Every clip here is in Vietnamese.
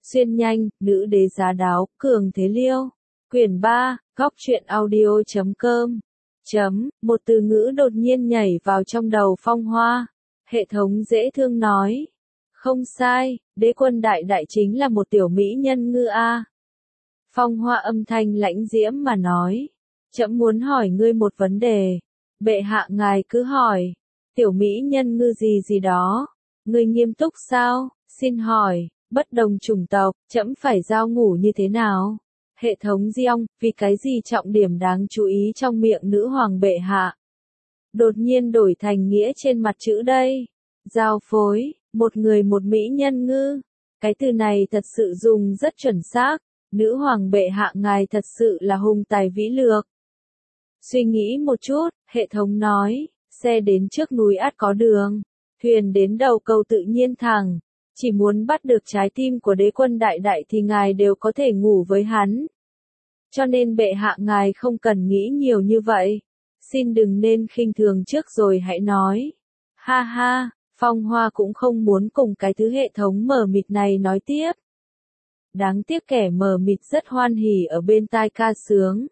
Xuyên nhanh, nữ đế giá đáo, cường thế liêu. Quyển 3, góc truyện audio.com. Một từ ngữ đột nhiên nhảy vào trong đầu Phong Hoa. Hệ thống dễ thương nói. Không sai, đế quân đại đại chính là một tiểu mỹ nhân ngư a. Phong Hoa âm thanh lãnh diễm mà nói. Trẫm muốn hỏi ngươi một vấn đề. Bệ hạ ngài cứ hỏi. Tiểu mỹ nhân ngư gì gì đó. Ngươi nghiêm túc sao? Xin hỏi, bất đồng chủng tộc, trẫm phải giao ngủ như thế nào? Hệ thống Diong, vì cái gì trọng điểm đáng chú ý trong miệng nữ hoàng bệ hạ? Đột nhiên đổi thành nghĩa trên mặt chữ đây. Giao phối, một người một mỹ nhân ngư. Cái từ này thật sự dùng rất chuẩn xác. Nữ hoàng bệ hạ ngài thật sự là hùng tài vĩ lược. Suy nghĩ một chút, hệ thống nói, xe đến trước núi ắt có đường, thuyền đến đầu cầu tự nhiên thẳng. Chỉ muốn bắt được trái tim của đế quân đại đại thì ngài đều có thể ngủ với hắn. Cho nên bệ hạ ngài không cần nghĩ nhiều như vậy. Xin đừng nên khinh thường trước rồi hãy nói. Ha ha, Phong Hoa cũng không muốn cùng cái thứ hệ thống mờ mịt này nói tiếp. Đáng tiếc kẻ mờ mịt rất hoan hỉ ở bên tai ca sướng.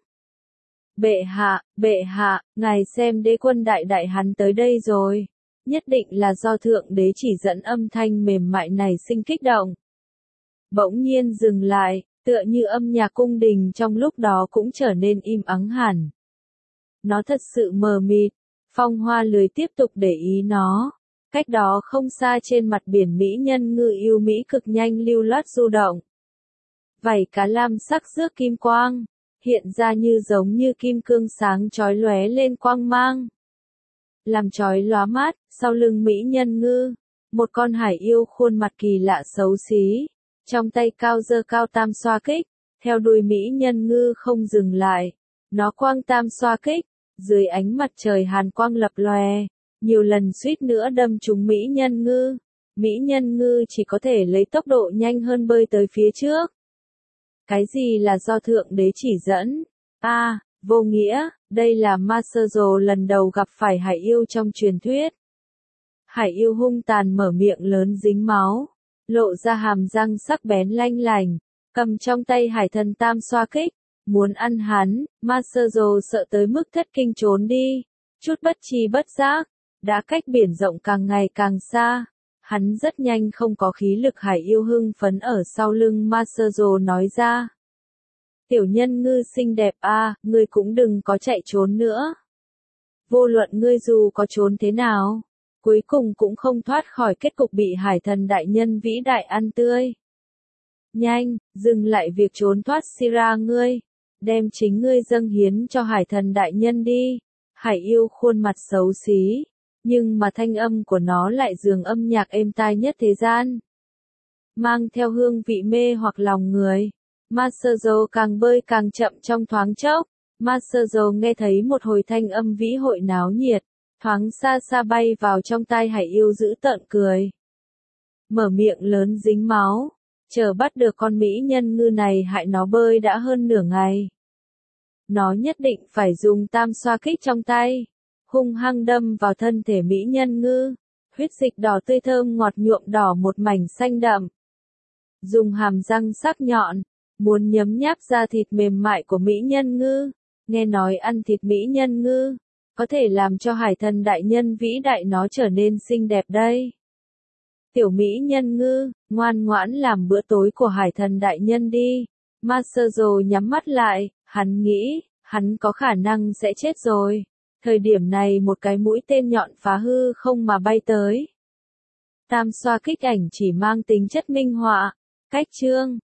Bệ hạ, ngài xem đế quân đại đại hắn tới đây rồi. Nhất định là do thượng đế chỉ dẫn âm thanh mềm mại này sinh kích động. Bỗng nhiên dừng lại, tựa như âm nhạc cung đình trong lúc đó cũng trở nên im ắng hẳn. Nó thật sự mờ mịt, Phong Hoa lười tiếp tục để ý nó. Cách đó không xa trên mặt biển mỹ nhân ngư yêu mỹ cực nhanh lưu loát du động. Vảy cá lam sắc rước kim quang, hiện ra như giống như kim cương sáng chói lóe lên quang mang. Làm chói lóa mắt, sau lưng mỹ nhân ngư, một con hải yêu khuôn mặt kỳ lạ xấu xí, trong tay cao giơ cao tam xoa kích, theo đuôi mỹ nhân ngư không dừng lại, nó quang tam xoa kích, dưới ánh mặt trời hàn quang lập lòe, nhiều lần suýt nữa đâm trúng mỹ nhân ngư. Mỹ nhân ngư chỉ có thể lấy tốc độ nhanh hơn bơi tới phía trước. Cái gì là do thượng đế chỉ dẫn? Vô nghĩa, đây là Masazo lần đầu gặp phải hải yêu trong truyền thuyết. Hải yêu hung tàn mở miệng lớn dính máu, lộ ra hàm răng sắc bén lanh lành, cầm trong tay hải thần tam xoa kích, muốn ăn hắn. Masazo sợ tới mức thất kinh trốn đi, chút bất tri bất giác, đã cách biển rộng càng ngày càng xa. Hắn rất nhanh không có khí lực. Hải yêu hưng phấn ở sau lưng Masazo nói ra. Tiểu nhân ngư xinh đẹp ngươi cũng đừng có chạy trốn nữa. Vô luận ngươi dù có trốn thế nào, cuối cùng cũng không thoát khỏi kết cục bị hải thần đại nhân vĩ đại ăn tươi. Nhanh, dừng lại việc trốn thoát Sira ngươi, đem chính ngươi dâng hiến cho hải thần đại nhân đi. Hải yêu khuôn mặt xấu xí, nhưng mà thanh âm của nó lại dường âm nhạc êm tai nhất thế gian. Mang theo hương vị mê hoặc lòng người. Masazo càng bơi càng chậm trong thoáng chốc. Masazo nghe thấy một hồi thanh âm vĩ hội náo nhiệt, thoáng xa xa bay vào trong tai hải yêu dữ tợn cười. Mở miệng lớn dính máu, chờ bắt được con mỹ nhân ngư này hại nó bơi đã hơn nửa ngày. Nó nhất định phải dùng tam xoa kích trong tay, hung hăng đâm vào thân thể mỹ nhân ngư, huyết dịch đỏ tươi thơm ngọt nhuộm đỏ một mảnh xanh đậm. Dùng hàm răng sắc nhọn, muốn nhấm nháp da thịt mềm mại của mỹ nhân ngư. Nghe nói ăn thịt mỹ nhân ngư có thể làm cho hải thần đại nhân vĩ đại nó trở nên xinh đẹp đây. Tiểu mỹ nhân ngư, ngoan ngoãn làm bữa tối của hải thần đại nhân đi. Masazo nhắm mắt lại, hắn nghĩ, hắn có khả năng sẽ chết rồi. Thời điểm này một cái mũi tên nhọn phá hư không mà bay tới. Tam xoa kích ảnh chỉ mang tính chất minh họa. Cách chương